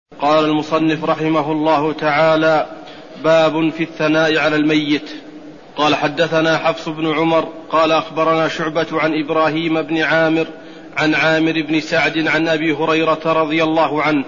قال المصنف رحمه الله تعالى: باب في الثناء على الميت. قال: حدثنا حفص بن عمر قال أخبرنا شعبة عن إبراهيم بن عامر عن عامر بن سعد عن أبي هريرة رضي الله عنه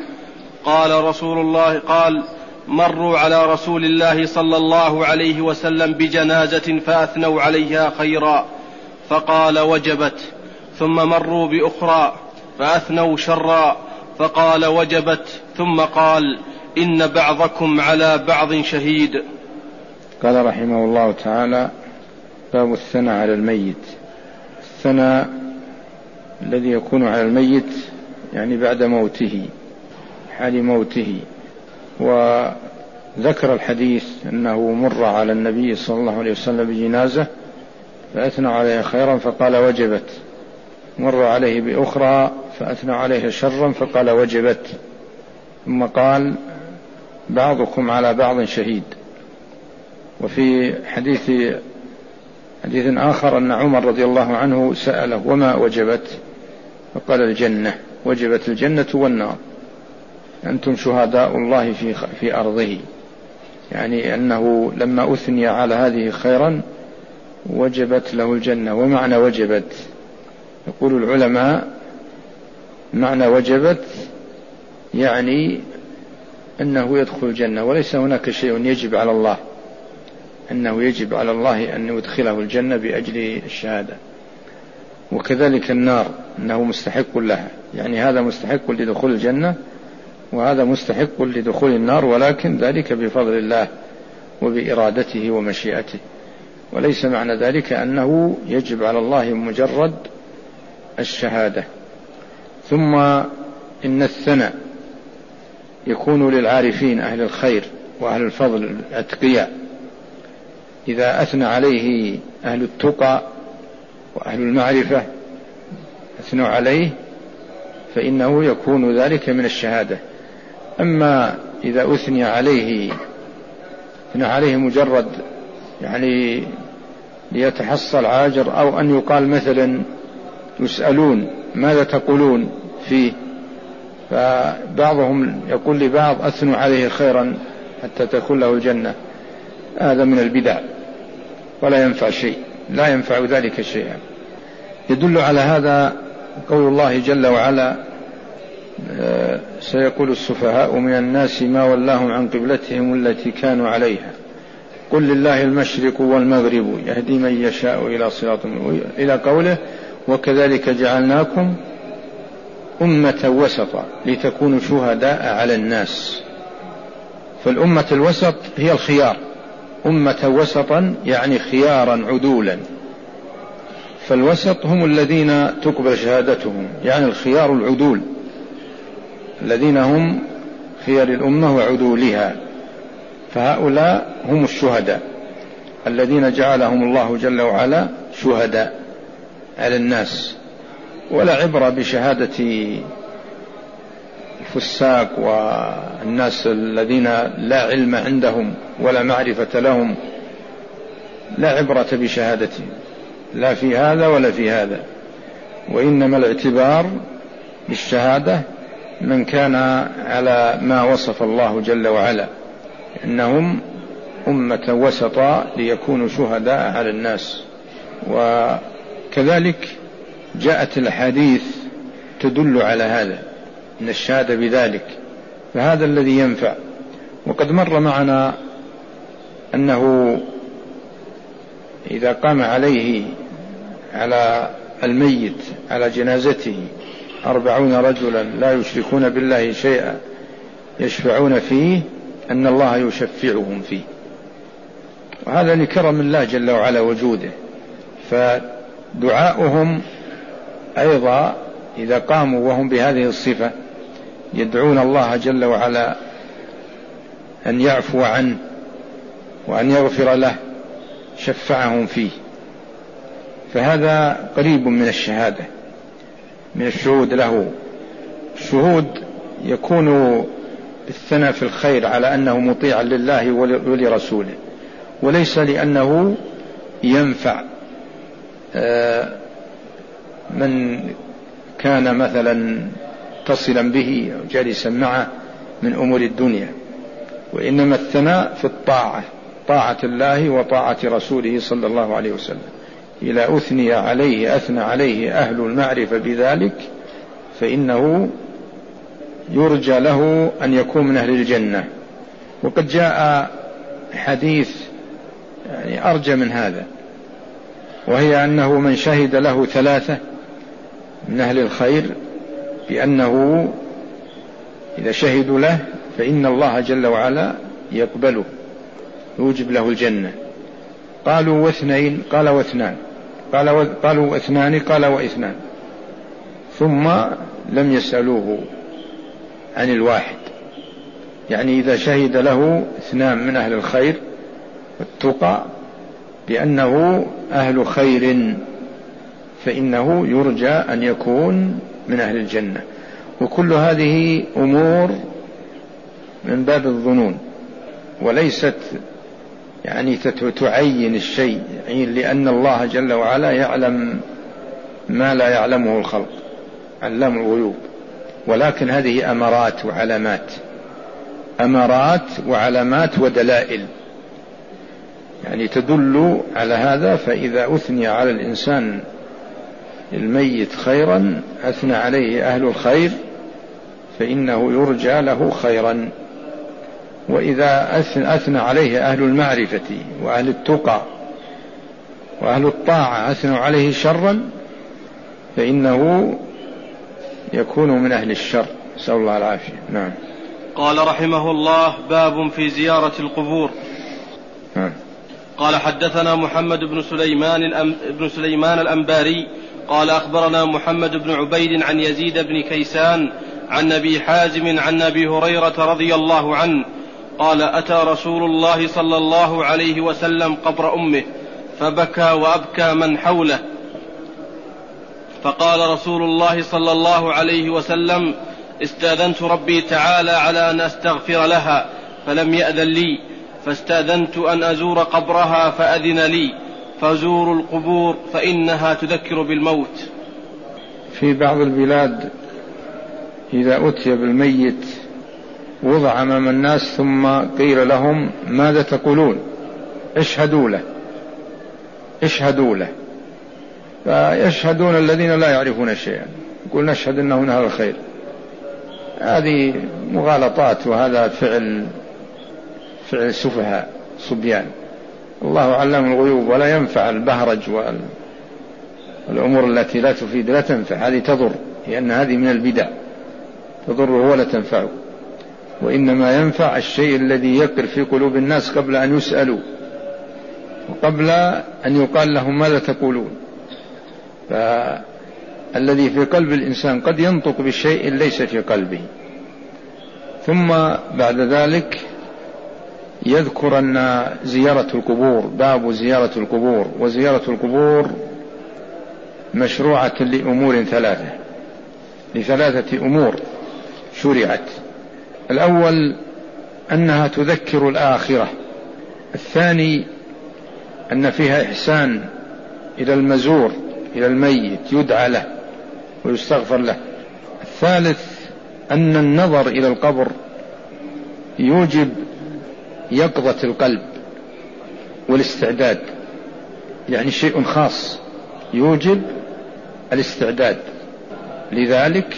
قال مروا على رسول الله صلى الله عليه وسلم بجنازة فأثنوا عليها خيرا فقال وجبت، ثم مروا بأخرى فأثنوا شرا فقال وجبت، ثم قال إن بعضكم على بعض شهيد. قال رحمه الله تعالى: باب الثناء على الميت. الثناء الذي يكون على الميت يعني بعد موته، حال موته. وذكر الحديث أنه مر على النبي صلى الله عليه وسلم بجنازة فأثنى عليها خيرا فقال وجبت، مر عليه بأخرى فأثنى عليها شرا فقال وجبت، ثم قال بعضكم على بعض شهيد. وفي حديث آخر أن عمر رضي الله عنه سأله: وما وجبت؟ فقال: الجنة، وجبت الجنة والنار، أنتم شهداء الله في أرضه، يعني أنه لما أثني على هذه خيرا وجبت له الجنة. ومعنى وجبت، يقول العلماء معنى وجبت يعني أنه يدخل الجنة، وليس هناك شيء يجب على الله، أنه يجب على الله أن يدخله الجنة بأجل الشهادة. وكذلك النار أنه مستحق لها، يعني هذا مستحق لدخول الجنة وهذا مستحق لدخول النار، ولكن ذلك بفضل الله وبإرادته ومشيئته، وليس معنى ذلك أنه يجب على الله مجرد الشهادة. ثم إن الثناء يكون للعارفين أهل الخير وأهل الفضل الأتقياء، إذا أثنى عليه أهل التقى وأهل المعرفة أثنوا عليه فإنه يكون ذلك من الشهادة. أما إذا أثنى عليه مجرد يعني ليتحصل عاجر، أو أن يقال مثلا يسألون ماذا تقولون فيه، فبعضهم يقول لبعض أثنوا عليه خيرا حتى تكون له الجنة، هذا من البدع ولا ينفع شيء، لا ينفع ذلك شيئا. يدل على هذا قول الله جل وعلا: سيقول السفهاء من الناس ما ولاهم عن قبلتهم التي كانوا عليها قل لله المشرق والمغرب يهدي من يشاء إلى صراط، إلى قوله: وكذلك جعلناكم أمة وسطا لتكونوا شهداء على الناس. فالأمة الوسط هي الخيار، أمة وسطا يعني خيارا عدولا، فالوسط هم الذين تقبل شهادتهم، يعني الخيار العدول الذين هم خيار الأمة وعدولها، فهؤلاء هم الشهداء الذين جعلهم الله جل وعلا شهداء على الناس. ولا عبرة بشهادة الفساق والناس الذين لا علم عندهم ولا معرفة لهم، لا عبرة بشهادتهم لا في هذا ولا في هذا، وإنما الاعتبار بالشهادة من كان على ما وصف الله جل وعلا، إنهم أمة وسطا ليكونوا شهداء على الناس. وكذلك جاءت الحديث تدل على هذا، إن الشهادة بذلك، فهذا الذي ينفع. وقد مر معنا أنه إذا قام عليه على الميت على جنازته 40 رجلا لا يشركون بالله شيئا يشفعون فيه أن الله يشفعهم فيه، وهذا لكرم الله جل وعلا وجوده. فدعاؤهم أيضا إذا قاموا وهم بهذه الصفة يدعون الله جل وعلا أن يعفو عنه وأن يغفر له شفعهم فيه، فهذا قريب من الشهادة، من الشهود له. الشهود يكون بالثناء في الخير على أنه مطيع لله ولرسوله، وليس لأنه ينفع من كان مثلا تصلا به أو جالسا معه من أمور الدنيا، وإنما الثناء في الطاعة، طاعة الله وطاعة رسوله صلى الله عليه وسلم. إذا أثنى عليه أهل المعرفة بذلك فإنه يرجى له أن يكون من أهل الجنة. وقد جاء حديث يعني أرجى من هذا، وهي أنه من شهد له 3 من أهل الخير بأنه إذا شهدوا له فإن الله جل وعلا يقبله يوجب له الجنة. قالوا 2 قال 2 قالوا 2 قال 2، ثم لم يسألوه عن 1. يعني إذا شهد له 2 من أهل الخير والتقى بأنه أهل خير فإنه يرجى أن يكون من أهل الجنة. وكل هذه أمور من باب الظنون، وليست يعني تعين الشيء، يعني لأن الله جل وعلا يعلم ما لا يعلمه الخلق، علام الغيوب. ولكن هذه أمارات وعلامات ودلائل يعني تدل على هذا. فإذا أثني على الإنسان الميت خيرا أثنى عليه أهل الخير فإنه يرجى له خيرا. وإذا أثنى عليه أهل المعرفة وأهل التقى وأهل الطاعة أثنوا عليه شرا فإنه يكون من أهل الشر، نسأل الله العافية. نعم. قال رحمه الله: باب في زيارة القبور. قال: حدثنا محمد بن سليمان الأنباري قال: أخبرنا محمد بن عبيد عن يزيد بن كيسان عن أبي حازم عن أبي هريرة رضي الله عنه قال: أتى رسول الله صلى الله عليه وسلم قبر أمه فبكى وأبكى من حوله، فقال رسول الله صلى الله عليه وسلم: استأذنت ربي تعالى على أن أستغفر لها فلم يأذن لي، فاستأذنت أن أزور قبرها فأذن لي، فزوروا القبور فإنها تذكر بالموت. في بعض البلاد إذا أتي بالميت وضع أمام الناس ثم قيل لهم: ماذا تقولون؟ اشهدوا له. فيشهدون الذين لا يعرفون شيئا، يقول: نشهد أنه من أهل الخير. هذه مغالطات، وهذا فعل سفهاء صبيان. الله علم الغيوب، ولا ينفع البهرج والأمور التي لا تفيد لا تنفع، هذه تضر، لأن هذه من البدع تضره ولا تنفعه. وإنما ينفع الشيء الذي يقر في قلوب الناس قبل أن يسألوا وقبل أن يقال لهم ماذا تقولون. فالذي في قلب الإنسان قد ينطق بالشيء ليس في قلبه. ثم بعد ذلك يذكر أن زيارة القبور، باب زيارة القبور. وزيارة القبور مشروعة لأمور 3، لثلاثة أمور شرعت. الأول أنها تذكر الآخرة، الثاني أن فيها إحسان إلى المزور إلى الميت، يدعى له ويستغفر له. الثالث أن النظر إلى القبر يوجب يقظة القلب والاستعداد، يعني شيء خاص يوجب الاستعداد لذلك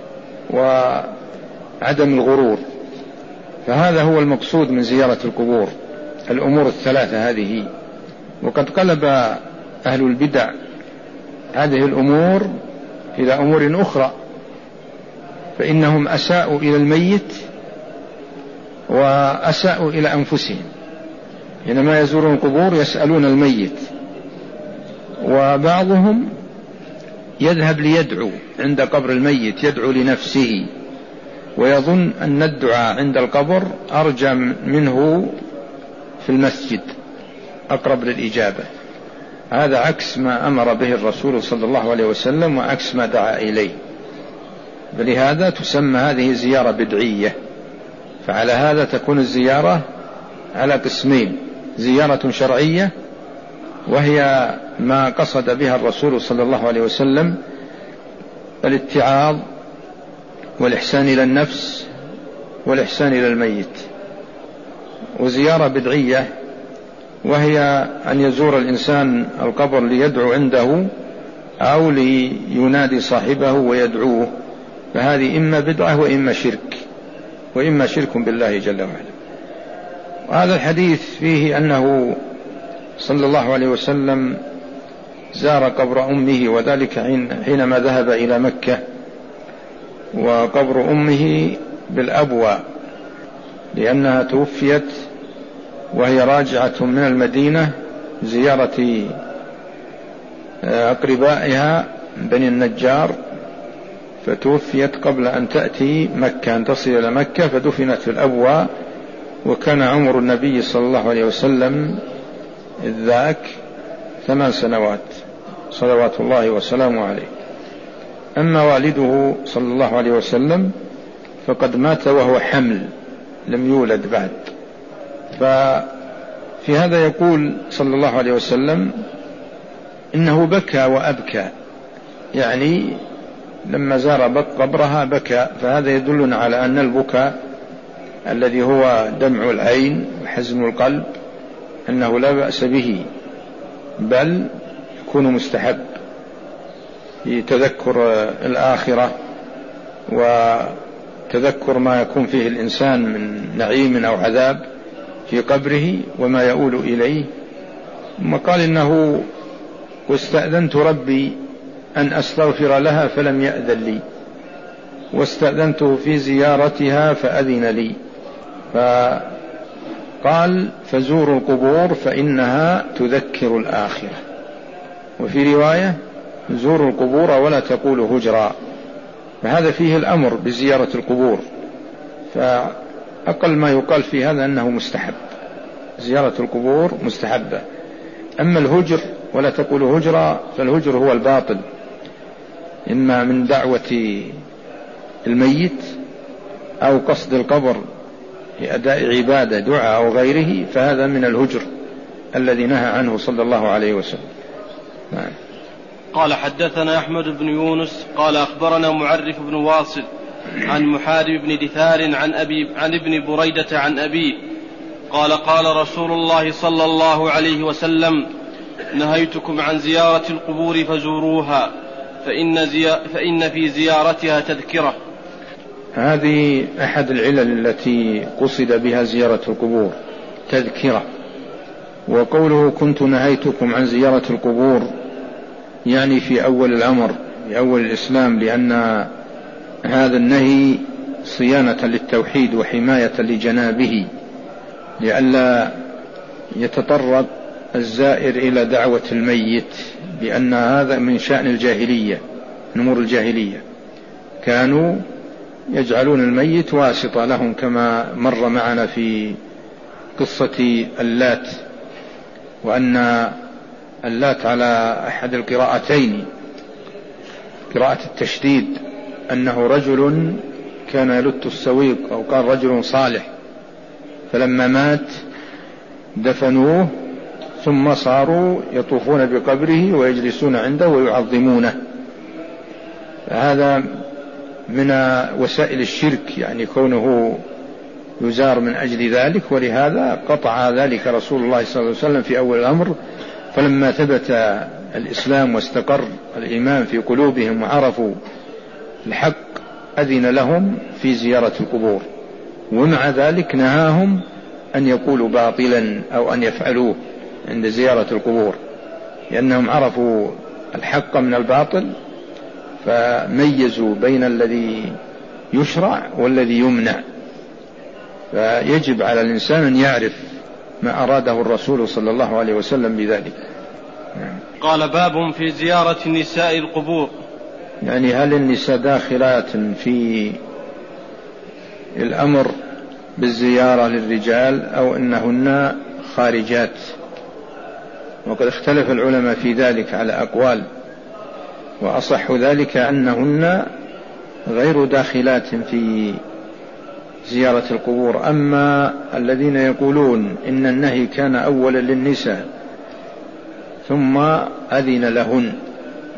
وعدم الغرور. فهذا هو المقصود من زيارة القبور، الأمور 3 هذه. وقد قلب أهل البدع هذه الأمور إلى أمور أخرى، فإنهم أساءوا إلى الميت وأساءوا إلى أنفسهم. حينما يزورون القبور يسألون الميت، وبعضهم يذهب ليدعو عند قبر الميت، يدعو لنفسه ويظن أن الدعاء عند القبر أرجى منه في المسجد، أقرب للإجابة. هذا عكس ما أمر به الرسول صلى الله عليه وسلم وعكس ما دعا إليه. فلهذا تسمى هذه زيارة بدعية. فعلى هذا تكون الزيارة على قسمين: زيارة شرعية وهي ما قصد بها الرسول صلى الله عليه وسلم الاتعاظ والإحسان إلى النفس والإحسان إلى الميت. وزيارة بدعية وهي أن يزور الإنسان القبر ليدعو عنده أو لينادي صاحبه ويدعوه، فهذه إما بدعة وإما شرك بالله جل وعلا. وهذا الحديث فيه أنه صلى الله عليه وسلم زار قبر أمه، وذلك حينما ذهب إلى مكة، وقبر أمه بالأبوى لأنها توفيت وهي راجعة من المدينة زيارة أقربائها بني النجار، فتوفيت قبل أن تأتي مكة، أن تصل إلى مكة، فدفنت في الأبوى. وكان عمر النبي صلى الله عليه وسلم إذ ذاك 8 سنوات صلوات الله وسلامه عليه. أما والده صلى الله عليه وسلم فقد مات وهو حمل، لم يولد بعد. ففي هذا يقول صلى الله عليه وسلم إنه بكى وأبكى، يعني لما زار قبرها بكى، فهذا يدلنا على أن البكاء الذي هو دمع العين وحزن القلب أنه لا بأس به، بل يكون مستحب لتذكر الآخرة وتذكر ما يكون فيه الإنسان من نعيم أو عذاب في قبره وما يؤول إليه. ثم قال إنه واستأذنت ربي أن أستغفر لها فلم يأذن لي، واستأذنته في زيارتها فأذن لي. فقال فزوروا القبور فإنها تذكر الآخرة. وفي رواية زوروا القبور ولا تقولوا هجرا، فهذا فيه الأمر بزيارة القبور. فأقل ما يقال في هذا أنه مستحب، زيارة القبور مستحبة. أما الهجر ولا تقولوا هجرا، فالهجر هو الباطل، إما من دعوة الميت أو قصد القبر لأداء عبادة دعاء أو غيره، فهذا من الهجر الذي نهى عنه صلى الله عليه وسلم. نعم. قال حدثنا أحمد بن يونس قال أخبرنا معرف بن واصل عن محارب بن دثار عن ابن بريدة عن أبيه قال قال رسول الله صلى الله عليه وسلم نهيتكم عن زيارة القبور فزوروها فإن في زيارتها تذكرة. هذه أحد العلل التي قصد بها زيارة القبور، تذكرة. وقوله كنت نهيتكم عن زيارة القبور يعني في أول الأمر، في أول الإسلام، لأن هذا النهي صيانة للتوحيد وحماية لجنابه، لئلا يتطرق الزائر إلى دعوة الميت، لأن هذا من شأن الجاهلية، نمور الجاهلية، كانوا يجعلون الميت واسطة لهم، كما مر معنا في قصة اللات، وأن اللات على أحد القراءتين، قراءة التشديد، أنه رجل كان يلت السويق، أو كان رجل صالح، فلما مات دفنوه ثم صاروا يطوفون بقبره ويجلسون عنده ويعظمونه. هذا من وسائل الشرك، يعني كونه يزار من أجل ذلك، ولهذا قطع ذلك رسول الله صلى الله عليه وسلم في أول الأمر. فلما ثبت الإسلام واستقر الإيمان في قلوبهم وعرفوا الحق أذن لهم في زيارة القبور، ومع ذلك نهاهم أن يقولوا باطلا أو أن يفعلوه عند زيارة القبور، لأنهم عرفوا الحق من الباطل، فميزوا بين الذي يشرع والذي يمنع. فيجب على الإنسان أن يعرف ما أراده الرسول صلى الله عليه وسلم بذلك. قال باب في زيارة النساء القبور، يعني هل النساء داخلات في الأمر بالزيارة للرجال أو أنهن خارجات؟ وقد اختلف العلماء في ذلك على أقوال، وأصح ذلك أنهن غير داخلات في زيارة القبور. أما الذين يقولون إن النهي كان أولا للنساء ثم أذن لهن،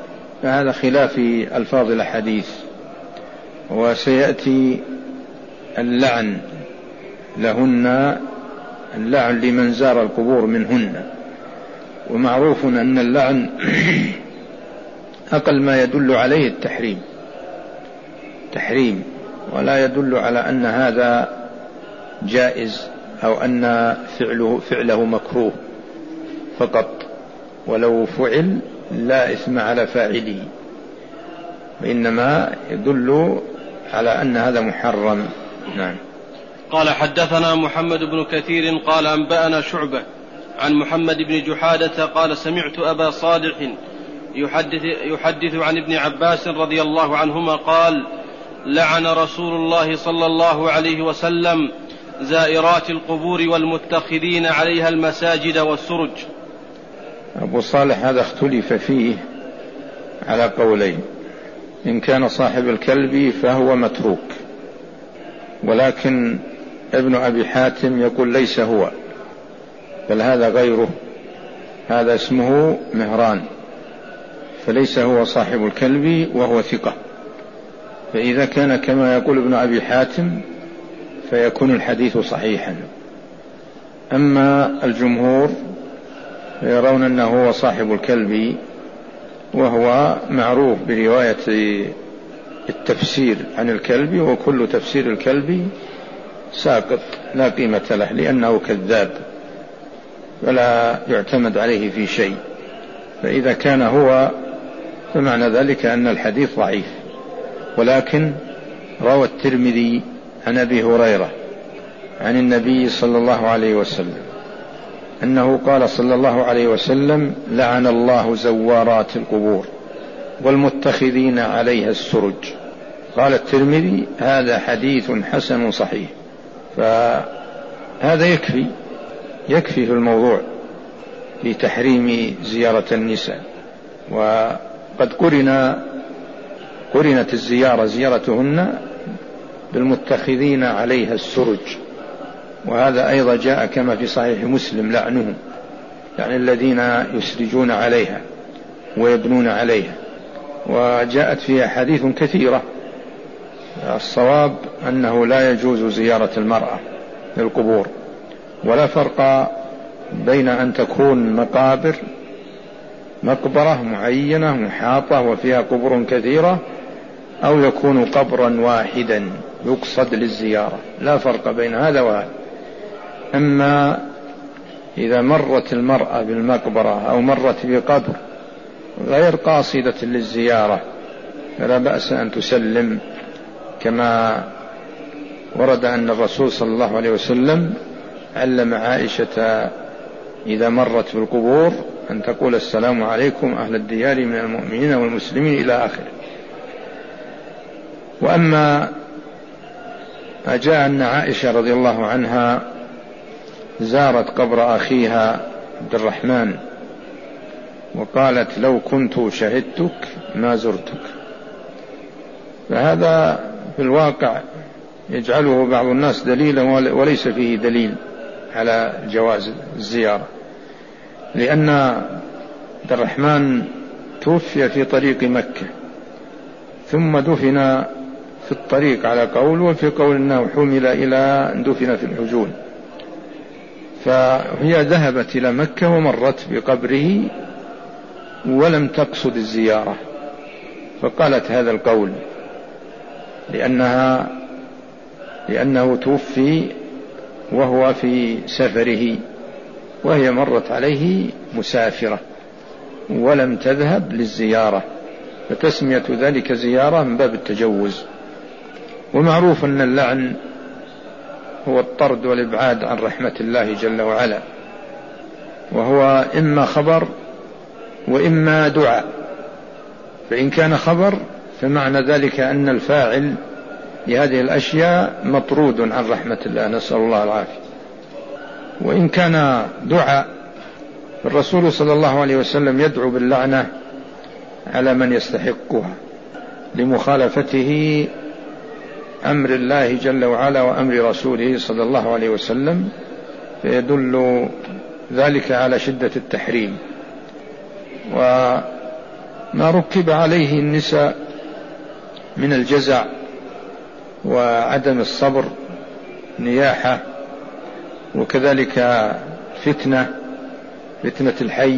فهذا خلاف ألفاظ الحديث، وسيأتي اللعن لهن، اللعن لمن زار القبور منهن. ومعروف أن اللعن أقل ما يدل عليه التحريم، ولا يدل على أن هذا جائز أو أن فعله مكروه فقط، ولو فعل لا إثم على فاعله، وإنما يدل على أن هذا محرم. نعم. قال حدثنا محمد بن كثير قال أنبأنا شعبة عن محمد بن جحادة قال سمعت أبا صالح يحدث عن ابن عباس رضي الله عنهما قال لعن رسول الله صلى الله عليه وسلم زائرات القبور والمتخذين عليها المساجد والسرج. أبو صالح هذا اختلف فيه على قولين، إن كان صاحب الكلب فهو متروك، ولكن ابن أبي حاتم يقول ليس هو، بل هذا غيره، هذا اسمه مهران، فليس هو صاحب الكلب وهو ثقة. فإذا كان كما يقول ابن أبي حاتم فيكون الحديث صحيحا. أما الجمهور يرون أنه هو صاحب الكلب، وهو معروف برواية التفسير عن الكلب، وكل تفسير الكلب ساقط لا قيمة له، لأنه كذاب ولا يعتمد عليه في شيء. فإذا كان هو فمعنى ذلك أن الحديث ضعيف. ولكن روى الترمذي عن أبي هريرة عن النبي صلى الله عليه وسلم أنه قال صلى الله عليه وسلم لعن الله زوارات القبور والمتخذين عليها السرج. قال الترمذي هذا حديث حسن صحيح. فهذا يكفي في الموضوع في تحريم زيارة النساء. وقد قرنت الزيارة زيارتهن بالمتخذين عليها السرج، وهذا أيضا جاء كما في صحيح مسلم لعنهم، يعني الذين يسرجون عليها ويبنون عليها، وجاءت فيها حديث كثيرة. الصواب أنه لا يجوز زيارة المرأة للقبور، ولا فرق بين أن تكون مقبرة معينة محاطة وفيها قبور كثيرة، أو يكون قبرا واحدا يقصد للزيارة، لا فرق بين هذا وهذا. أما إذا مرت المرأة بالمقبرة أو مرت بقبر غير قاصدة للزيارة فلا بأس أن تسلم، كما ورد أن الرسول صلى الله عليه وسلم علم عائشة إذا مرت بالقبور أن تقول السلام عليكم أهل الديار من المؤمنين والمسلمين إلى آخره. وأما ما جاء أن عائشة رضي الله عنها زارت قبر أخيها عبد الرحمن وقالت لو كنت شهدتك ما زرتك، فهذا في الواقع يجعله بعض الناس دليلا وليس فيه دليل على جواز الزيارة، لأن عبد الرحمن توفي في طريق مكة ثم دفن في الطريق على قول، وفي قول أنه حمل إلى دفن في الحجون، فهي ذهبت إلى مكة ومرت بقبره ولم تقصد الزيارة، فقالت هذا القول لأنه توفي وهو في سفره، وهي مرت عليه مسافرة ولم تذهب للزيارة، فتسمية ذلك زيارة من باب التجوز. ومعروف أن اللعن هو الطرد والإبعاد عن رحمة الله جل وعلا، وهو إما خبر وإما دعاء. فإن كان خبر فمعنى ذلك أن الفاعل لهذه الأشياء مطرود عن رحمة الله، نسأل الله العافية. وإن كان دعاء الرسول صلى الله عليه وسلم يدعو باللعنة على من يستحقها لمخالفته أمر الله جل وعلا وأمر رسوله صلى الله عليه وسلم، فيدل ذلك على شدة التحريم. وما ركب عليه النساء من الجزع وعدم الصبر نياحة، وكذلك فتنة الحي.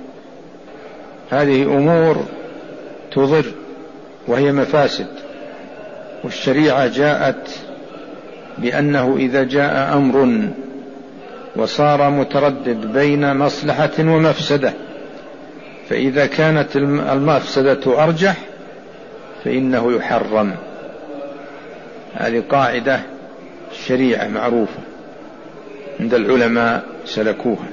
هذه أمور تضر وهي مفاسد، والشريعة جاءت بأنه إذا جاء أمر وصار متردد بين مصلحة ومفسدة، فإذا كانت المفسدة أرجح فإنه يحرم. هذه قاعدة الشريعة معروفة عند العلماء سلكوها،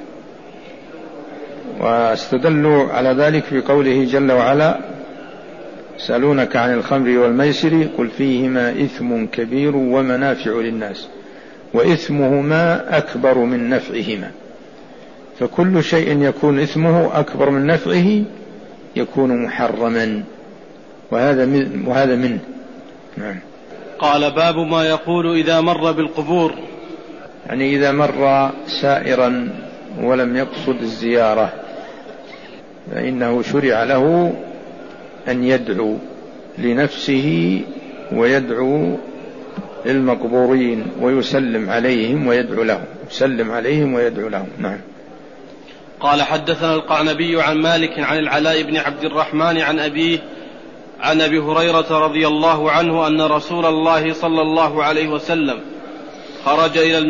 واستدلوا على ذلك في قوله جل وعلا: يسألونك عن الخمر والميسر قل فيهما إثم كبير ومنافع للناس وإثمهما أكبر من نفعهما. فكل شيء يكون إثمه أكبر من نفعه يكون محرما، وهذا منه. نعم. قال: باب ما يقول إذا مر بالقبور. يعني إذا مر سائرا ولم يقصد الزيارة فإنه شرع له أن يدعو لنفسه ويدعو للمقبورين ويسلم عليهم ويدعو لهم، يسلم عليهم ويدعو لهم. نعم. قال: حدثنا القعنبي عن مالك عن العلاء بن عبد الرحمن عن أبيه عن أبي هريرة رضي الله عنه أن رسول الله صلى الله عليه وسلم خرج إلى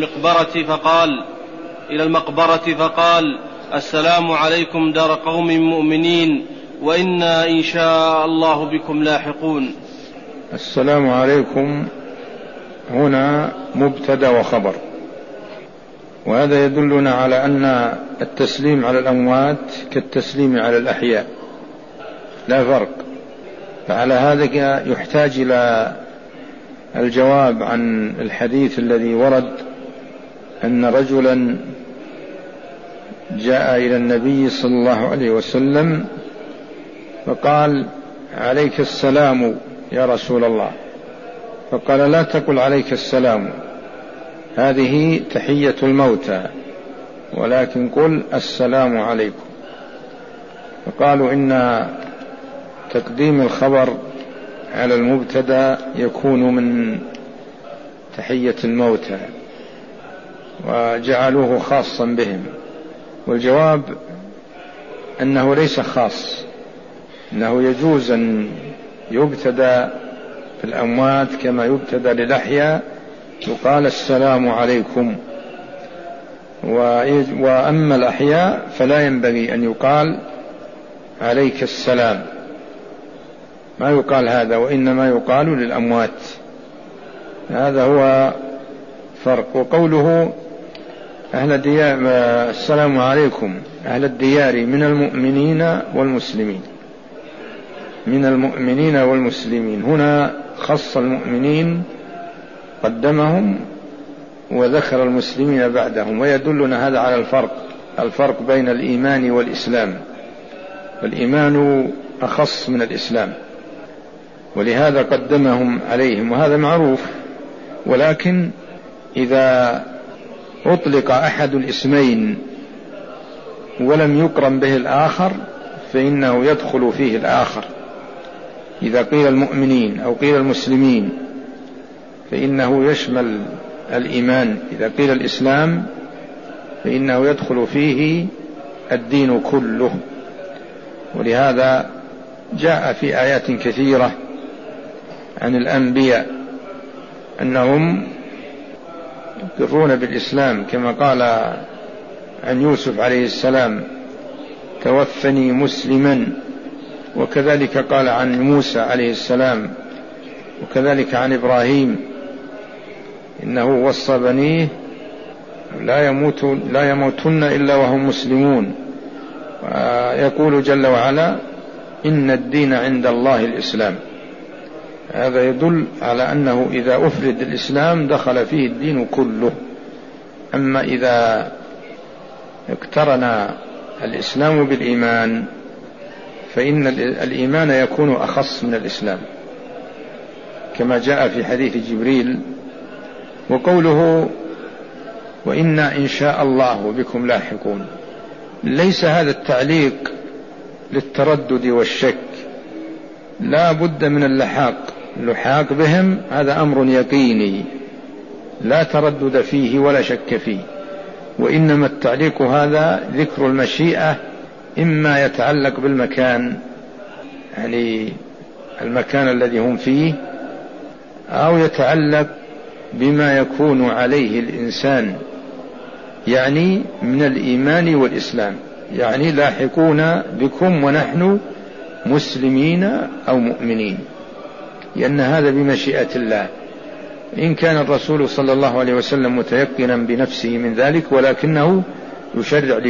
المقبرة فقال: السلام عليكم دار قوم مؤمنين وإنا إن شاء الله بكم لاحقون. السلام عليكم هنا مبتدأ وخبر، وهذا يدلنا على أن التسليم على الأموات كالتسليم على الأحياء، لا فرق. فعلى هذا يحتاج إلى الجواب عن الحديث الذي ورد أن رجلا جاء إلى النبي صلى الله عليه وسلم فقال: عليك السلام يا رسول الله. فقال: لا تقل عليك السلام، هذه تحية الموتى، ولكن قل السلام عليكم. فقالوا إن تقديم الخبر على المبتدأ يكون من تحية الموتى، وجعلوه خاصا بهم. والجواب أنه ليس خاص، أنه يجوز أن يبتدأ في الأموات كما يبتدأ للأحياء، يقال السلام عليكم. وأما الأحياء فلا ينبغي أن يقال عليك السلام، ما يقال هذا، وإنما يقال للأموات. هذا هو فرق. وقوله أهل الديار السلام عليكم أهل الديار من المؤمنين والمسلمين، من المؤمنين والمسلمين، هنا خص المؤمنين قدمهم وذكر المسلمين بعدهم، ويدلنا هذا على الفرق بين الإيمان والإسلام. والإيمان أخص من الإسلام، ولهذا قدمهم عليهم، وهذا معروف. ولكن إذا أطلق أحد الاسمين ولم يقرن به الآخر فإنه يدخل فيه الآخر. إذا قيل المؤمنين أو قيل المسلمين فإنه يشمل الإيمان، إذا قيل الإسلام فإنه يدخل فيه الدين كله. ولهذا جاء في آيات كثيرة عن الأنبياء أنهم يقرون بالإسلام، كما قال عن يوسف عليه السلام: توفني مسلما. وكذلك قال عن موسى عليه السلام، وكذلك عن إبراهيم: إنه وصى بنيه لا يموتن إلا وهم مسلمون. ويقول جل وعلا: إن الدين عند الله الإسلام. هذا يدل على أنه إذا أفرد الإسلام دخل فيه الدين كله. أما إذا اقترن الإسلام بالإيمان فإن الإيمان يكون أخص من الإسلام، كما جاء في حديث جبريل. وقوله: وإنا إن شاء الله بكم لاحقون، ليس هذا التعليق للتردد والشك، لا بد من اللحاق بهم، هذا أمر يقيني لا تردد فيه ولا شك فيه. وإنما التعليق هذا ذكر المشيئة إما يتعلق بالمكان، يعني المكان الذي هم فيه، أو يتعلق بما يكون عليه الإنسان، يعني من الإيمان والإسلام، يعني لاحقون بكم ونحن مسلمين أو مؤمنين، لأن هذا بمشيئة الله. إن كان الرسول صلى الله عليه وسلم متيقنا بنفسه من ذلك، ولكنه يشرع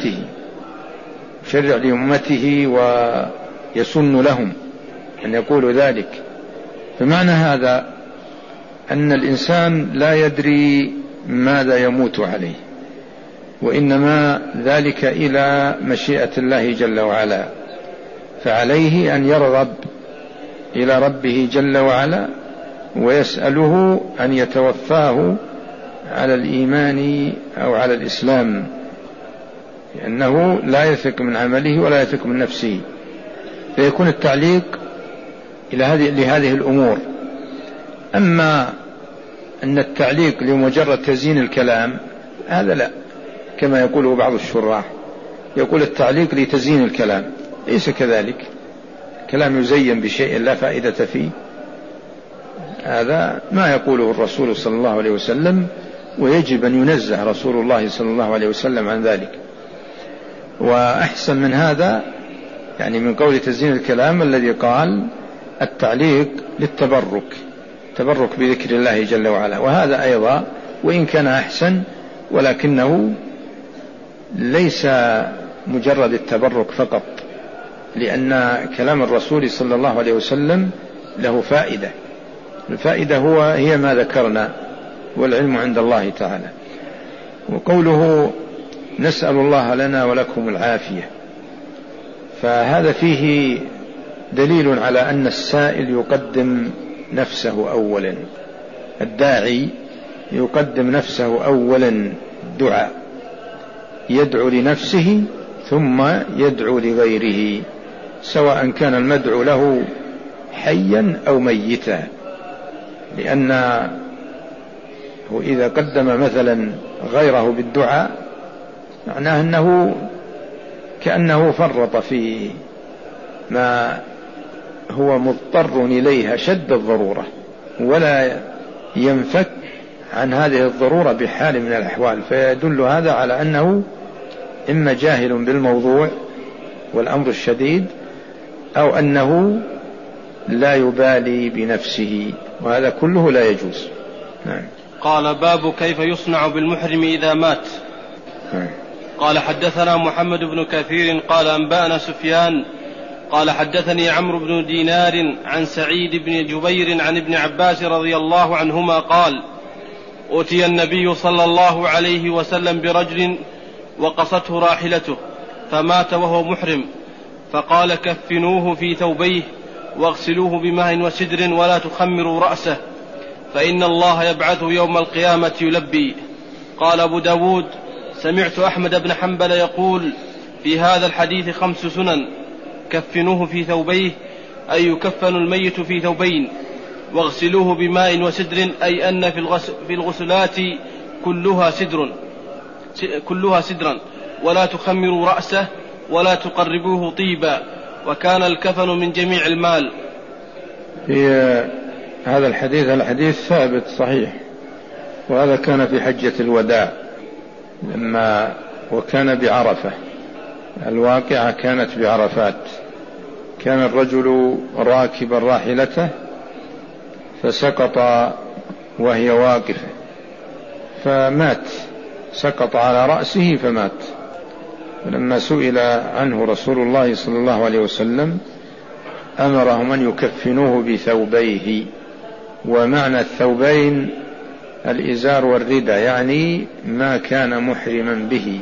لأمته ويسن لهم أن يقولوا ذلك. فمعنى هذا أن الإنسان لا يدري ماذا يموت عليه، وإنما ذلك إلى مشيئة الله جل وعلا، فعليه أن يرغب إلى ربه جل وعلا ويسأله أن يتوفاه على الإيمان أو على الإسلام، لأنه لا يثق من عمله ولا يثق من نفسه. فيكون التعليق لهذه الأمور. أما أن التعليق لمجرد تزيين الكلام هذا لا، كما يقوله بعض الشراح، يقول التعليق لتزيين الكلام، ليس كذلك. كلام يزين بشيء لا فائدة فيه، هذا ما يقوله الرسول صلى الله عليه وسلم، ويجب أن ينزه رسول الله صلى الله عليه وسلم عن ذلك. وأحسن من هذا يعني من قول تزيين الكلام الذي قال التعليق للتبرك، تبرك بذكر الله جل وعلا، وهذا أيضا وإن كان أحسن، ولكنه ليس مجرد التبرك فقط، لأن كلام الرسول صلى الله عليه وسلم له فائدة. الفائدة هي ما ذكرنا، والعلم عند الله تعالى. وقوله نسأل الله لنا ولكم العافية، فهذا فيه دليل على أن السائل يقدم نفسه أولا، الداعي يقدم نفسه أولا دعاء، يدعو لنفسه ثم يدعو لغيره، سواء كان المدعو له حيا أو ميتا، لأنه إذا قدم مثلا غيره بالدعاء معناه أنه كأنه فرط في ما هو مضطر إليها شد الضرورة، ولا ينفك عن هذه الضرورة بحال من الأحوال. فيدل هذا على أنه إما جاهل بالموضوع والأمر الشديد، أو أنه لا يبالي بنفسه، وهذا كله لا يجوز. نعم. قال باب كيف يصنع بالمحرم إذا مات. قال حدثنا محمد بن كثير قال أنبأنا سفيان قال حدثني عمرو بن دينار عن سعيد بن جبير عن ابن عباس رضي الله عنهما قال أتي النبي صلى الله عليه وسلم برجل وقصته راحلته فمات وهو محرم، فقال كفنوه في ثوبيه واغسلوه بماء وسدر ولا تخمروا رأسه، فإن الله يبعثه يوم القيامة يلبي. قال أبو داود سمعت أحمد بن حنبل يقول في هذا الحديث 5 سنن: كفنوه في ثوبيه أي يكفن الميت في ثوبين، واغسلوه بماء وسدر أي أن في الغسلات كلها سدرا، ولا تخمروا رأسه ولا تقربوه طيبا، وكان الكفن من جميع المال. في هذا الحديث ثابت صحيح، وهذا كان في حجة الوداع وكان بعرفة، الواقعة كانت بعرفات. كان الرجل راكبا راحلته فسقط وهي واقفة فمات، سقط على رأسه فمات. فلما سئل عنه رسول الله صلى الله عليه وسلم أمرهم أن يكفنوه بثوبيه، ومعنى الثوبين الإزار والرداء، يعني ما كان محرما به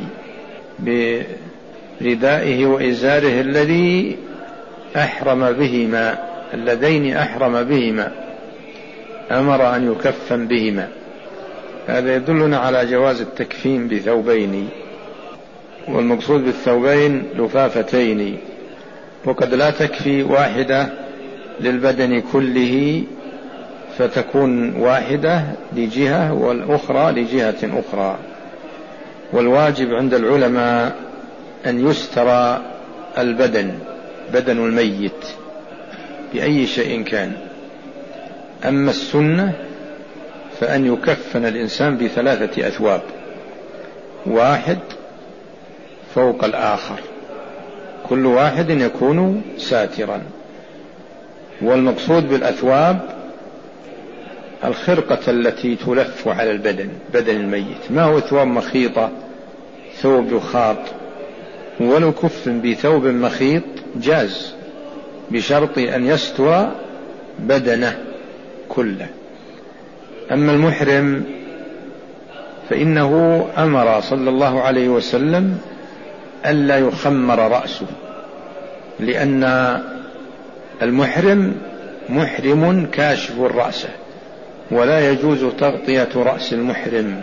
بردائه وإزاره الذي أحرم بهما، اللذين أحرم بهما، أمر أن يكفن بهما. هذا يدلنا على جواز التكفين بثوبين، والمقصود بالثوبين لفافتين، وقد لا تكفي واحدة للبدن كله، فتكون واحدة لجهة والأخرى لجهة أخرى. والواجب عند العلماء أن يستر البدن، بدن الميت بأي شيء كان. أما السنة فأن يكفن الإنسان ب3 أثواب، واحد فوق الآخر، كل واحد يكون ساترا. والمقصود بالأثواب الخرقة التي تلف على البدن، بدن الميت، ما هو ثواب مخيطة، ثوب يخاط. ولو كفن بثوب مخيط جاز، بشرط أن يستر بدنه كله. أما المحرم فإنه أمر صلى الله عليه وسلم ألا يخمر رأسه، لأن المحرم محرم كاشف الرأس، ولا يجوز تغطية رأس المحرم،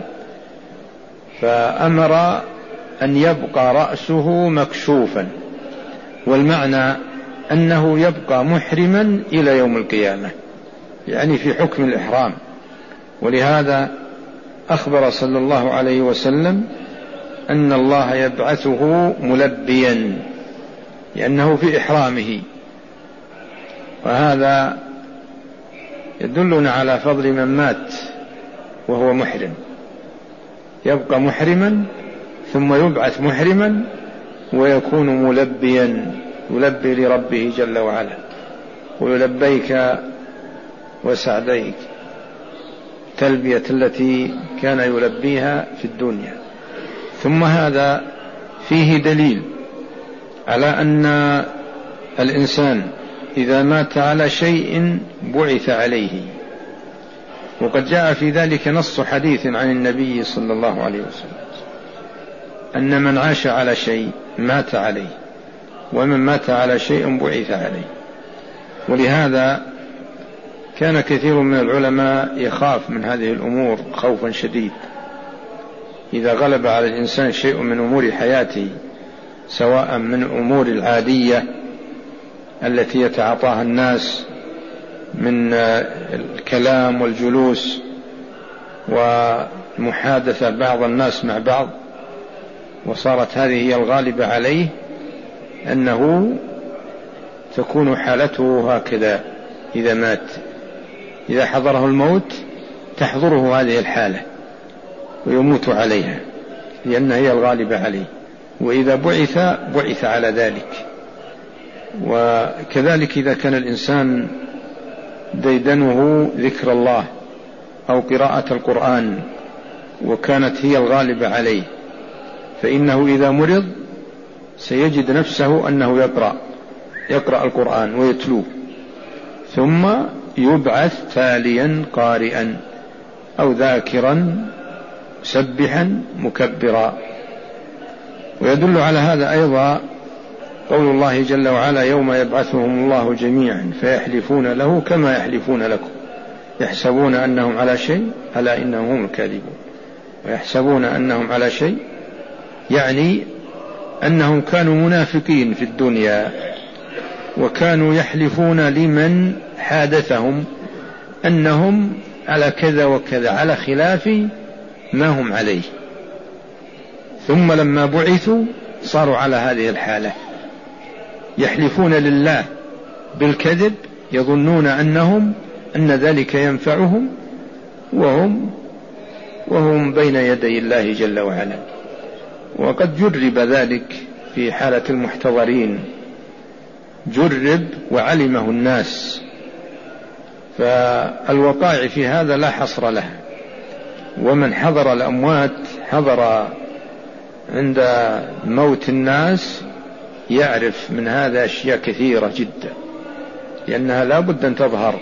فأمر أن يبقى رأسه مكشوفا. والمعنى أنه يبقى محرما إلى يوم القيامة، يعني في حكم الإحرام. ولهذا أخبر صلى الله عليه وسلم أن الله يبعثه ملبيا، لأنه في إحرامه. وهذا يدلنا على فضل من مات وهو محرم، يبقى محرما ثم يبعث محرما ويكون ملبيا، يلبي لربه جل وعلا، ويلبيك وسعديك، تلبية التي كان يلبيها في الدنيا. ثم هذا فيه دليل على أن الإنسان إذا مات على شيء بعث عليه، وقد جاء في ذلك نص حديث عن النبي صلى الله عليه وسلم أن من عاش على شيء مات عليه، ومن مات على شيء بعث عليه. ولهذا كان كثير من العلماء يخاف من هذه الأمور خوفا شديد. إذا غلب على الإنسان شيء من أمور حياته، سواء من الأمور العادية التي يتعاطاها الناس من الكلام والجلوس ومحادثة بعض الناس مع بعض، وصارت هذه هي الغالبة عليه، أنه تكون حالته هكذا إذا مات، إذا حضره الموت تحضره هذه الحالة ويموت عليها، لأنها هي الغالبة عليه. وإذا بعث على ذلك. وكذلك إذا كان الإنسان ديدنه ذكر الله أو قراءة القرآن وكانت هي الغالبة عليه، فإنه إذا مرض سيجد نفسه أنه يقرأ القرآن ويتلوه، ثم يبعث تاليا قارئا أو ذاكرا مسبحا مكبرا. ويدل على هذا أيضا قول الله جل وعلا: يوم يبعثهم الله جميعا فيحلفون له كما يحلفون لكم يحسبون أنهم على شيء ألا إنهم هم الكاذبون. ويحسبون أنهم على شيء يعني أنهم كانوا منافقين في الدنيا، وكانوا يحلفون لمن حادثهم أنهم على كذا وكذا، على خلاف ما هم عليه. ثم لما بعثوا صاروا على هذه الحالة، يحلفون لله بالكذب، يظنون أن ذلك ينفعهم وهم بين يدي الله جل وعلا. وقد جرب ذلك في حالة المحتضرين، جرب وعلمه الناس، فالوقائع في هذا لا حصر لها. ومن حضر الأموات حضر عند موت الناس يعرف من هذا أشياء كثيرة جدا، لأنها لا بد أن تظهر.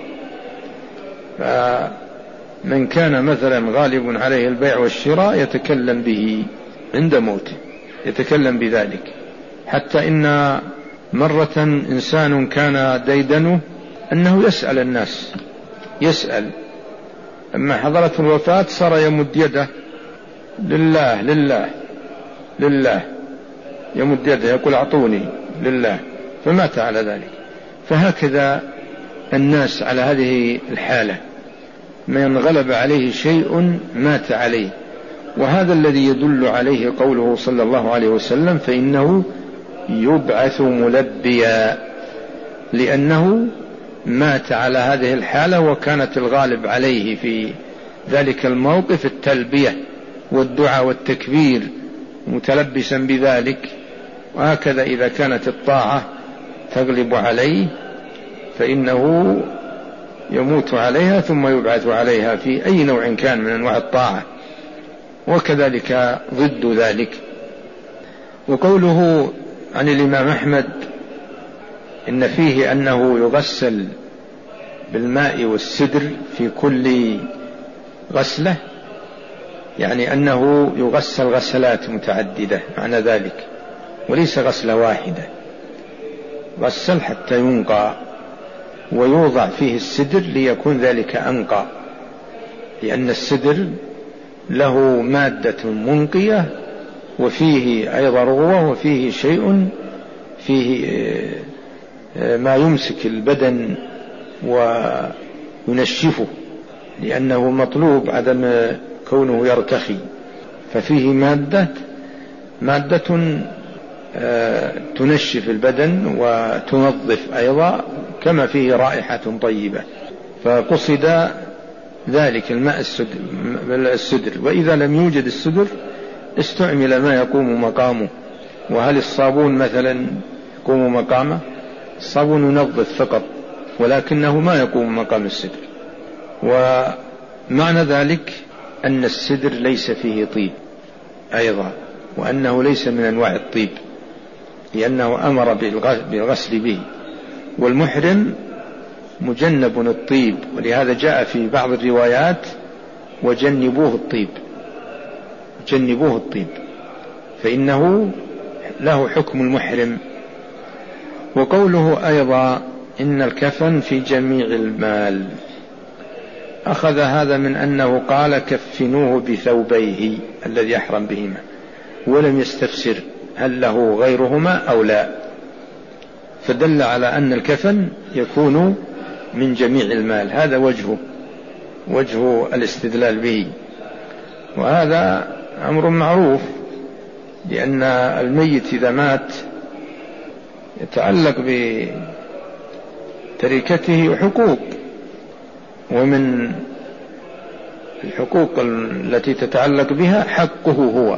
فمن كان مثلا غالب عليه البيع والشراء يتكلم به عند موته، يتكلم بذلك. حتى إن مرة إنسان كان ديدنه أنه يسأل الناس، يسأل. أما حضرت الوفاة صار يمد يده لله لله لله، يمد يده يقول أعطوني لله، فمات على ذلك. فهكذا الناس على هذه الحالة، من غلب عليه شيء مات عليه. وهذا الذي يدل عليه قوله صلى الله عليه وسلم فإنه يبعث ملبيا، لأنه مات على هذه الحالة وكانت الغالب عليه في ذلك الموقف التلبية والدعاء والتكبير متلبسا بذلك. وهكذا إذا كانت الطاعة تغلب عليه فإنه يموت عليها ثم يبعث عليها في أي نوع كان من أنواع الطاعة، وكذلك ضد ذلك. وقوله عن الإمام أحمد إن فيه أنه يغسل بالماء والسدر في كل غسلة، يعني أنه يغسل غسلات متعددة معنى ذلك، وليس غسلة واحدة، غسل حتى ينقى ويوضع فيه السدر ليكون ذلك أنقى، لأن السدر له مادة منقية وفيه أيضا رغوة وفيه شيء فيه ما يمسك البدن وينشفه، لأنه مطلوب عدم كونه يرتخي، ففيه مادة تنشف البدن وتنظف أيضا، كما فيه رائحة طيبة، فقصد ذلك الماء السدر. وإذا لم يوجد السدر استعمل ما يقوم مقامه. وهل الصابون مثلا يقوم مقامه؟ الصابون ينظف فقط، ولكنه ما يقوم مقام السدر. ومعنى ذلك أن السدر ليس فيه طيب أيضا، وأنه ليس من أنواع الطيب، لأنه أمر بالغسل به، والمحرم مجنب الطيب، ولهذا جاء في بعض الروايات وجنبوه الطيب، فإنه له حكم المحرم. وقوله أيضا إن الكفن في جميع المال، أخذ هذا من أنه قال كفنوه بثوبيه الذي يحرم بهما، ولم يستفسر هل له غيرهما أو لا، فدل على أن الكفن يكون من جميع المال. هذا وجه الاستدلال به، وهذا أمر معروف، لأن الميت إذا مات يتعلق بتركته حقوق، ومن الحقوق التي تتعلق بها حقه هو،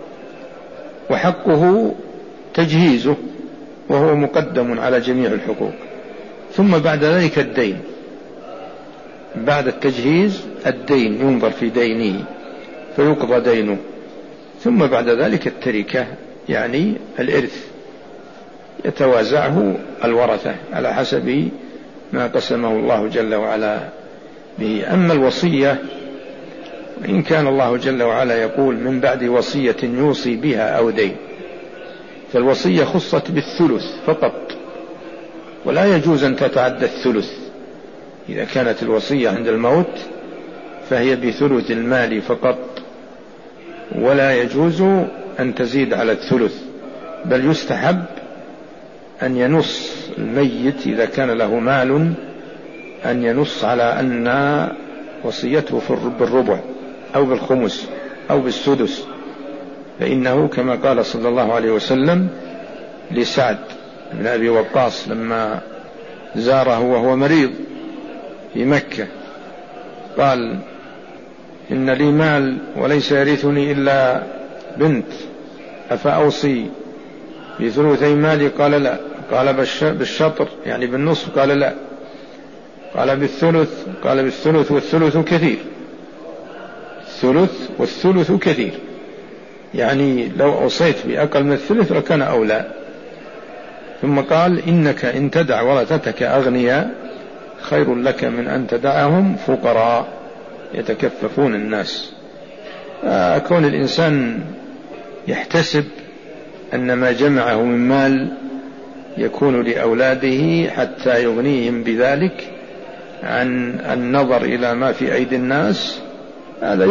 وحقه تجهيزه، وهو مقدم على جميع الحقوق. ثم بعد ذلك الدين، بعد التجهيز الدين، ينظر في دينه فيقضى دينه، ثم بعد ذلك التركة يعني الإرث يتوازعه الورثة على حسب ما قسمه الله جل وعلا به. أما الوصية، إن كان الله جل وعلا يقول من بعد وصية يوصي بها أو دين، فالوصية خصت بالثلث فقط، ولا يجوز أن تتعدى الثلث. إذا كانت الوصية عند الموت فهي بثلث المال فقط، ولا يجوز أن تزيد على الثلث، بل يستحب أن ينص الميت إذا كان له مال، أن ينص على أن وصيته بالربع أو بالخمس أو بالسدس، فإنه كما قال صلى الله عليه وسلم لسعد بن أبي وقاص لما زاره وهو مريض في مكة، قال إن لي مال وليس يرثني إلا بنت، أفأوصي بثلثي مالي؟ قال لا. قال بالشطر يعني بالنصف؟ قال لا. قال بالثلث؟ قال بالثلث والثلث كثير، الثلث والثلث كثير، يعني لو أوصيت بأقل من الثلث لكان أولى. ثم قال إنك إن تدع ورثتك أغنياء خير لك من أن تدعهم فقراء يتكففون الناس. كون الإنسان يحتسب أن ما جمعه من مال يكون لأولاده حتى يغنيهم بذلك عن النظر إلى ما في أيدي الناس، هذا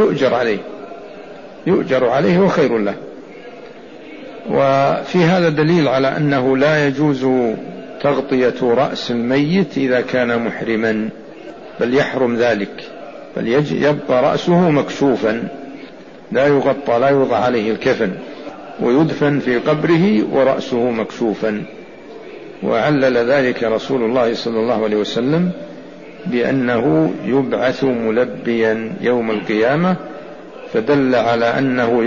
يؤجر عليه وخير له. وفي هذا دليل على أنه لا يجوز تغطية رأس الميت إذا كان محرما، بل يحرم ذلك، بل يبقى رأسه مكشوفا لا يغطى، لا يوضع عليه الكفن، ويدفن في قبره ورأسه مكشوفا. وعلل ذلك رسول الله صلى الله عليه وسلم بأنه يبعث ملبيا يوم القيامة، فدل على أنه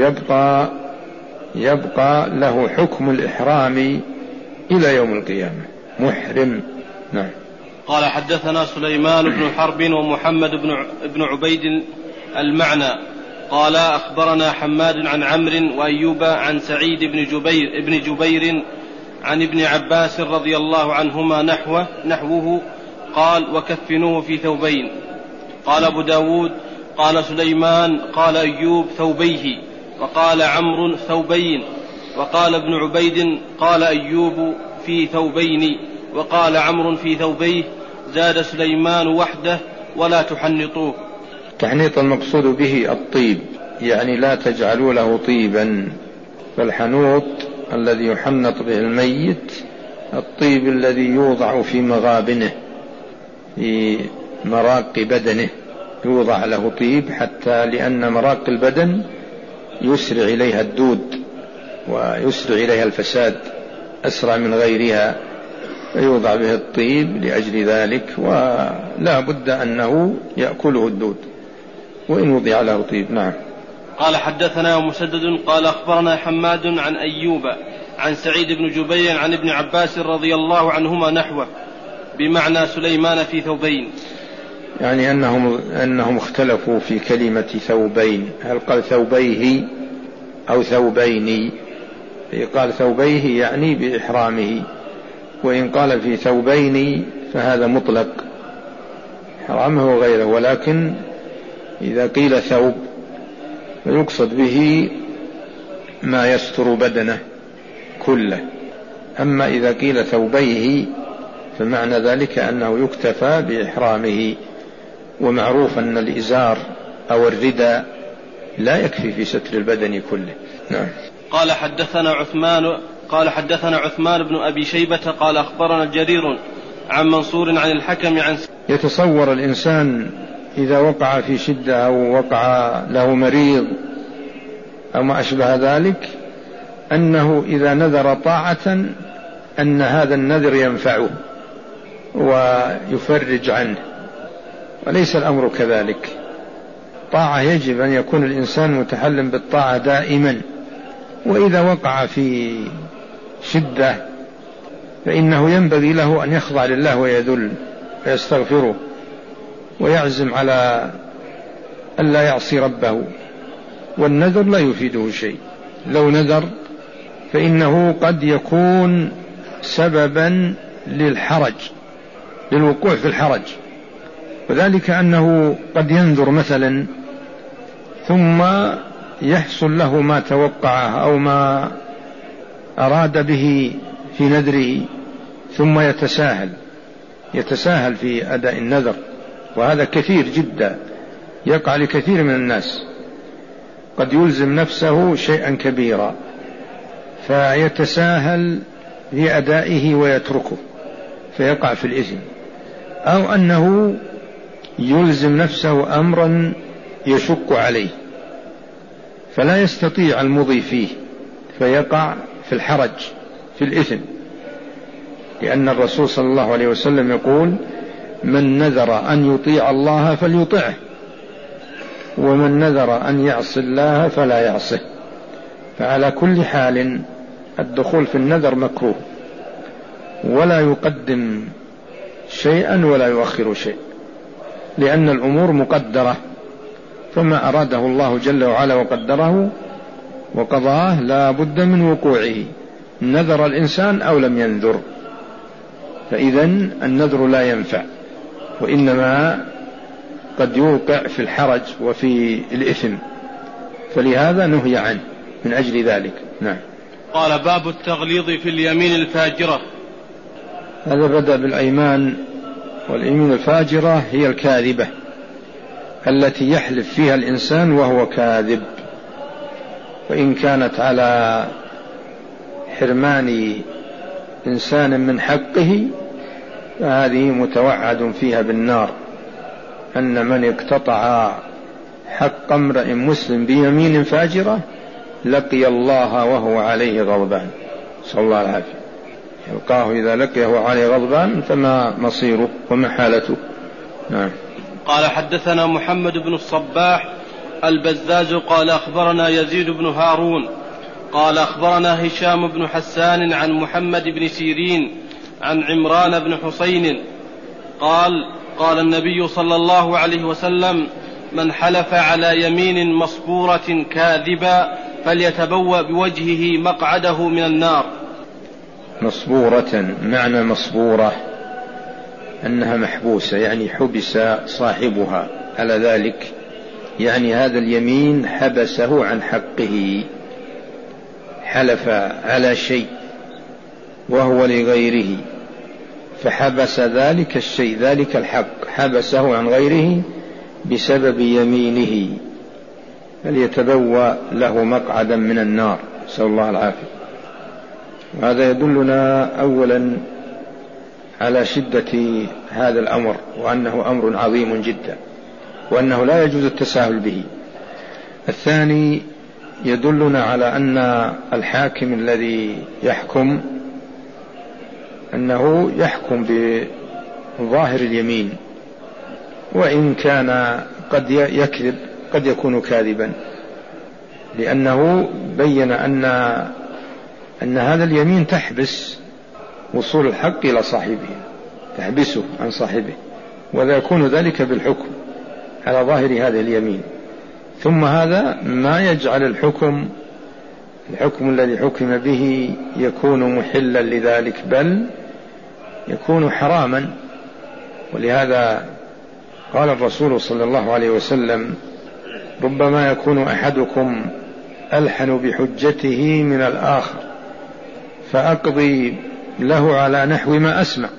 يبقى له حكم الإحرام إلى يوم القيامة، محرم. نعم. قال حدثنا سليمان بن حرب ومحمد بن عبيد المعنى قال أخبرنا حماد عن عمرو وأيوب عن سعيد بن جبير عن ابن عباس رضي الله عنهما نحوه قال وكفنوه في ثوبين. قال أبو داود قال سليمان قال أيوب ثوبيه، وقال عمرو ثوبين، وقال ابن عبيد قال أيوب في ثوبين، وقال عمرو في ثوبيه، زاد سليمان وحده ولا تحنطوه. تحنيط المقصود به الطيب، يعني لا تجعلوا له طيبا، فالحنوط الذي يحنط به الميت الطيب الذي يوضع في مغابنه، في مراق بدنه يوضع له طيب، حتى لأن مراق البدن يسرع إليها الدود ويسرع إليها الفساد أسرع من غيرها، فيوضع به الطيب لأجل ذلك، ولا بد أنه يأكله الدود وإن وضع له طيب. نعم. قال حدثنا مسدد قال أخبرنا حماد عن أيوب عن سعيد بن جبير عن ابن عباس رضي الله عنهما نحوه بمعنى سليمان في ثوبين، يعني أنهم اختلفوا في كلمة ثوبين، هل قال ثوبيه أو ثوبين؟ قال ثوبيه يعني بإحرامه، وإن قال في ثوبين فهذا مطلق إحرامه وغيره، ولكن إذا قيل ثوب فيقصد به ما يستر بدنه كله، أما إذا قيل ثوبيه فمعنى ذلك أنه يكتفى بإحرامه، ومعروف أن الإزار أو الرداء لا يكفي في ستر البدن كله. نعم. قال حدثنا عثمان بن أبي شيبة قال أخبرنا جرير عن منصور عن الحكم عن يتصور الإنسان إذا وقع في شدة أو وقع له مريض أو ما أشبه ذلك أنه إذا نذر طاعة أن هذا النذر ينفعه ويفرج عنه، وليس الأمر كذلك. طاعة يجب أن يكون الإنسان متحلم بالطاعة دائما، وإذا وقع في شدة فإنه ينبغي له أن يخضع لله ويذل ويستغفره ويعزم على أن لا يعصي ربه، والنذر لا يفيده شيء. لو نذر فإنه قد يكون سببا للوقوع في الحرج، وذلك أنه قد ينذر مثلا ثم يحصل له ما توقعه أو ما أراد به في نذره، ثم يتساهل في أداء النذر، وهذا كثير جدا يقع لكثير من الناس، قد يلزم نفسه شيئا كبيرا فيتساهل في أدائه ويتركه فيقع في الإثم، أو أنه يلزم نفسه أمرا يشق عليه فلا يستطيع المضي فيه فيقع في الحرج في الإثم، لأن الرسول صلى الله عليه وسلم يقول: من نذر أن يطيع الله فليطعه، ومن نذر أن يعصي الله فلا يعصه. فعلى كل حال الدخول في النذر مكروه، ولا يقدم شيئا ولا يؤخر شيء، لأن الأمور مقدرة، فما أراده الله جل وعلا وقدره وقضاه لا بد من وقوعه، نذر الإنسان أو لم ينذر، فإذن النذر لا ينفع، وإنما قد يوقع في الحرج وفي الإثم، فلهذا نهي عنه من أجل ذلك. نعم. قال: باب التغليظ في اليمين الفاجرة. هذا بدأ بالأيمان، واليمين الفاجرة هي الكاذبة التي يحلف فيها الإنسان وهو كاذب، وإن كانت على حرمان إنسان من حقه فهذه متوعد فيها بالنار، أن من اقتطع حق امرئ مسلم بيمين فاجرة لقي الله وهو عليه غضبان، صلى الله العافية، يلقاه إذا لقيه عليه غضبان فما مصيره وما حالته. نعم. قال حدثنا محمد بن الصباح البزاز قال أخبرنا يزيد بن هارون قال أخبرنا هشام بن حسان عن محمد بن سيرين عن عمران بن حسين قال النبي صلى الله عليه وسلم: من حلف على يمين مصبورة كاذبا فليتبوأ بوجهه مقعده من النار. مصبورة، معنى مصبورة أنها محبوسة، يعني حبس صاحبها على ذلك، يعني هذا اليمين حبسه عن حقه، حلف على شيء وهو لغيره فحبس ذلك الشيء، ذلك الحق حبسه عن غيره بسبب يمينه، فليتبوأ له مقعدا من النار، نسأل الله العافية. وهذا يدلنا أولا على شدة هذا الأمر، وأنه أمر عظيم جدا، وأنه لا يجوز التساهل به. الثاني يدلنا على أن الحاكم الذي يحكم أنه يحكم بظاهر اليمين، وإن كان قد يكذب، قد يكون كاذبا، لأنه بين أن هذا اليمين تحبس وصول الحق إلى صاحبه، تحبسه عن صاحبه، ولا يكون ذلك بالحكم على ظاهر هذه اليمين. ثم هذا ما يجعل الحكم الذي حكم به يكون محلا لذلك، بل يكون حراما. ولهذا قال الرسول صلى الله عليه وسلم: ربما يكون أحدكم ألحن بحجته من الآخر فأقضي له على نحو ما أسمع،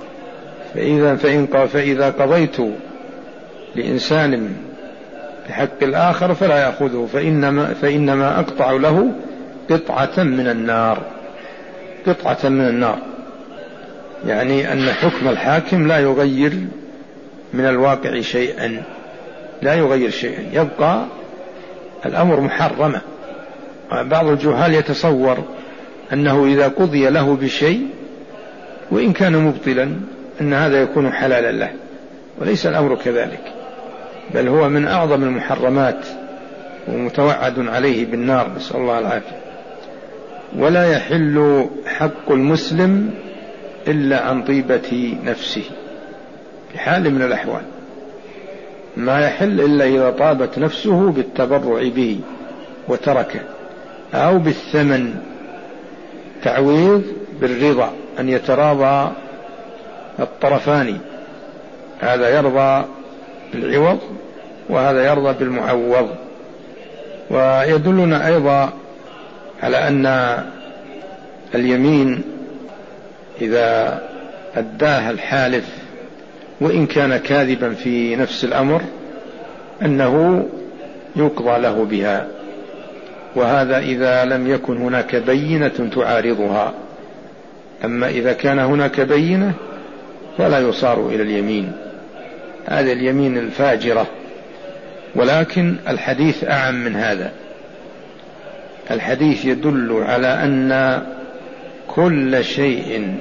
فإذا قضيت لإنسان بحق الآخر فلا يأخذه فإنما أقطع له قطعة من النار، قطعة من النار، يعني أن حكم الحاكم لا يغير من الواقع شيئا، لا يغير شيئا، يبقى الأمر محرمة. بعض الجهال يتصور أنه إذا قضي له بشيء وإن كان مبطلا أن هذا يكون حلالا له، وليس الأمر كذلك، بل هو من أعظم المحرمات ومتوعد عليه بالنار، نسأل الله العافية. ولا يحل حق المسلم إلا عن طيبة نفسه في حال من الأحوال، ما يحل إلا إذا طابت نفسه بالتبرع به وتركه، أو بالثمن، تعويض بالرضا، أن يتراضى الطرفان، هذا يرضى بالعوض وهذا يرضى بالمعوض. ويدلنا أيضا على أن اليمين إذا أداها الحالف وإن كان كاذبا في نفس الأمر أنه يقضى له بها، وهذا إذا لم يكن هناك بينة تعارضها. أما إذا كان هناك بينة فلا يصار إلى اليمين، هذا اليمين الفاجرة. ولكن الحديث أعم من هذا، الحديث يدل على أن كل شيء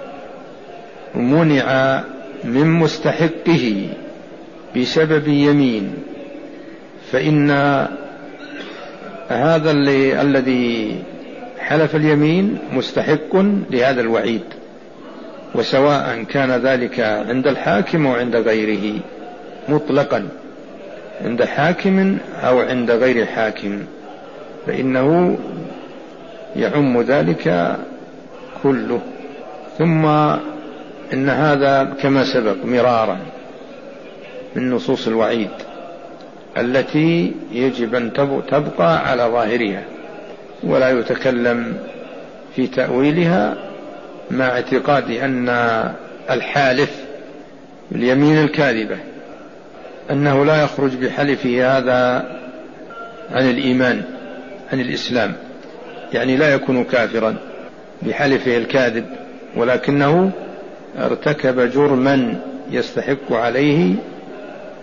منع من مستحقه بسبب يمين فإن هذا الذي حلف اليمين مستحق لهذا الوعيد، وسواء كان ذلك عند الحاكم أو عند غيره، مطلقا عند حاكم أو عند غير حاكم، فإنه يعم ذلك كله. ثم إن هذا كما سبق مرارا من نصوص الوعيد التي يجب أن تبقى على ظاهرها ولا يتكلم في تأويلها، مع اعتقاد أن الحالف اليمين الكاذبة أنه لا يخرج بحلفه هذا عن الإيمان، عن الإسلام، يعني لا يكون كافرا بحلفه الكاذب، ولكنه ارتكب جرما يستحق عليه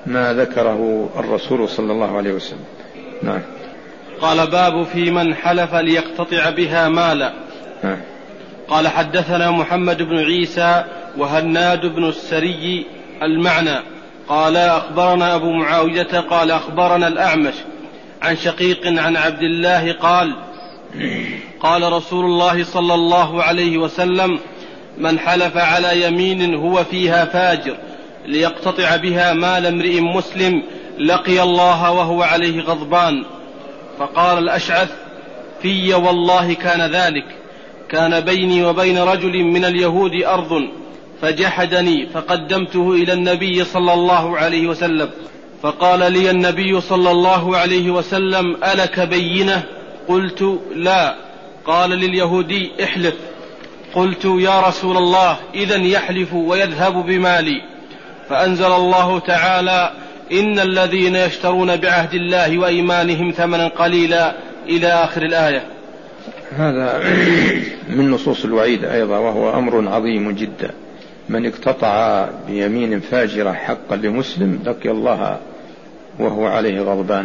ما ذكره الرسول صلى الله عليه وسلم. نعم. قال باب في من حلف ليقتطع بها مالا. قال حدثنا محمد بن عيسى وهناد بن السري المعنى قال أخبرنا أبو معاوية قال أخبرنا الأعمش عن شقيق عن عبد الله قال قال رسول الله صلى الله عليه وسلم من حلف على يمين هو فيها فاجر ليقتطع بها مال امرئ مسلم لقي الله وهو عليه غضبان. فقال الأشعث في والله كان ذلك، كان بيني وبين رجل من اليهود أرض فجحدني فقدمته إلى النبي صلى الله عليه وسلم فقال لي النبي صلى الله عليه وسلم ألك بينة؟ قلت لا. قال لليهودي احلف. قلت يا رسول الله إذن يحلف ويذهب بمالي. فأنزل الله تعالى إن الذين يشترون بعهد الله وإيمانهم ثمنا قليلا إلى آخر الآية. هذا من نصوص الوعيد أيضا، وهو أمر عظيم جدا. من اقتطع بيمين فاجرة حقا لمسلم لقي الله وهو عليه غضبان.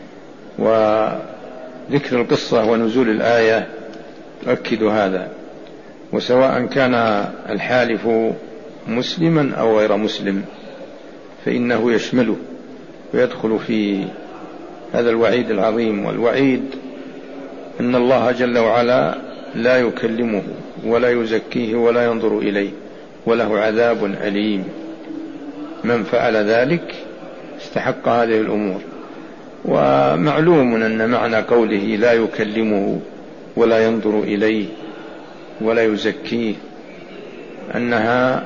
وذكر القصة ونزول الآية تؤكد هذا، وسواء كان الحالف مسلما أو غير مسلم فإنه يشمله ويدخل في هذا الوعيد العظيم. والوعيد أن الله جل وعلا لا يكلمه ولا يزكيه ولا ينظر إليه وله عذاب أليم. من فعل ذلك استحق هذه الأمور. ومعلوم أن معنى قوله لا يكلمه ولا ينظر إليه ولا يزكيه أنها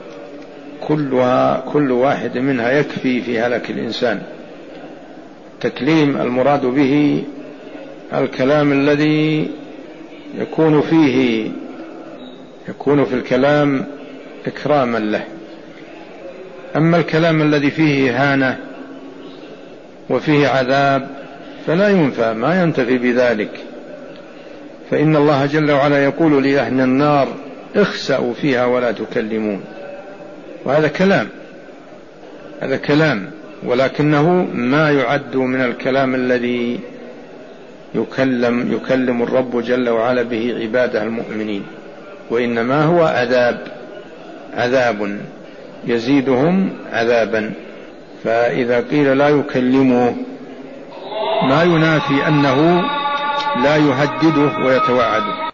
كل واحد منها يكفي في هلاك الإنسان. تكليم المراد به الكلام الذي يكون في الكلام إكراما له. أما الكلام الذي فيه إهانة وفيه عذاب فلا ينفع، ما ينتفي بذلك. فإن الله جل وعلا يقول لأهل النار اخسأوا فيها ولا تكلمون، وهذا كلام ولكنه ما يعد من الكلام الذي يكلم الرب جل وعلا به عباده المؤمنين، وإنما هو عذاب يزيدهم عذابا. فإذا قيل لا يكلمه ما ينافي أنه لا يهدده ويتوعده.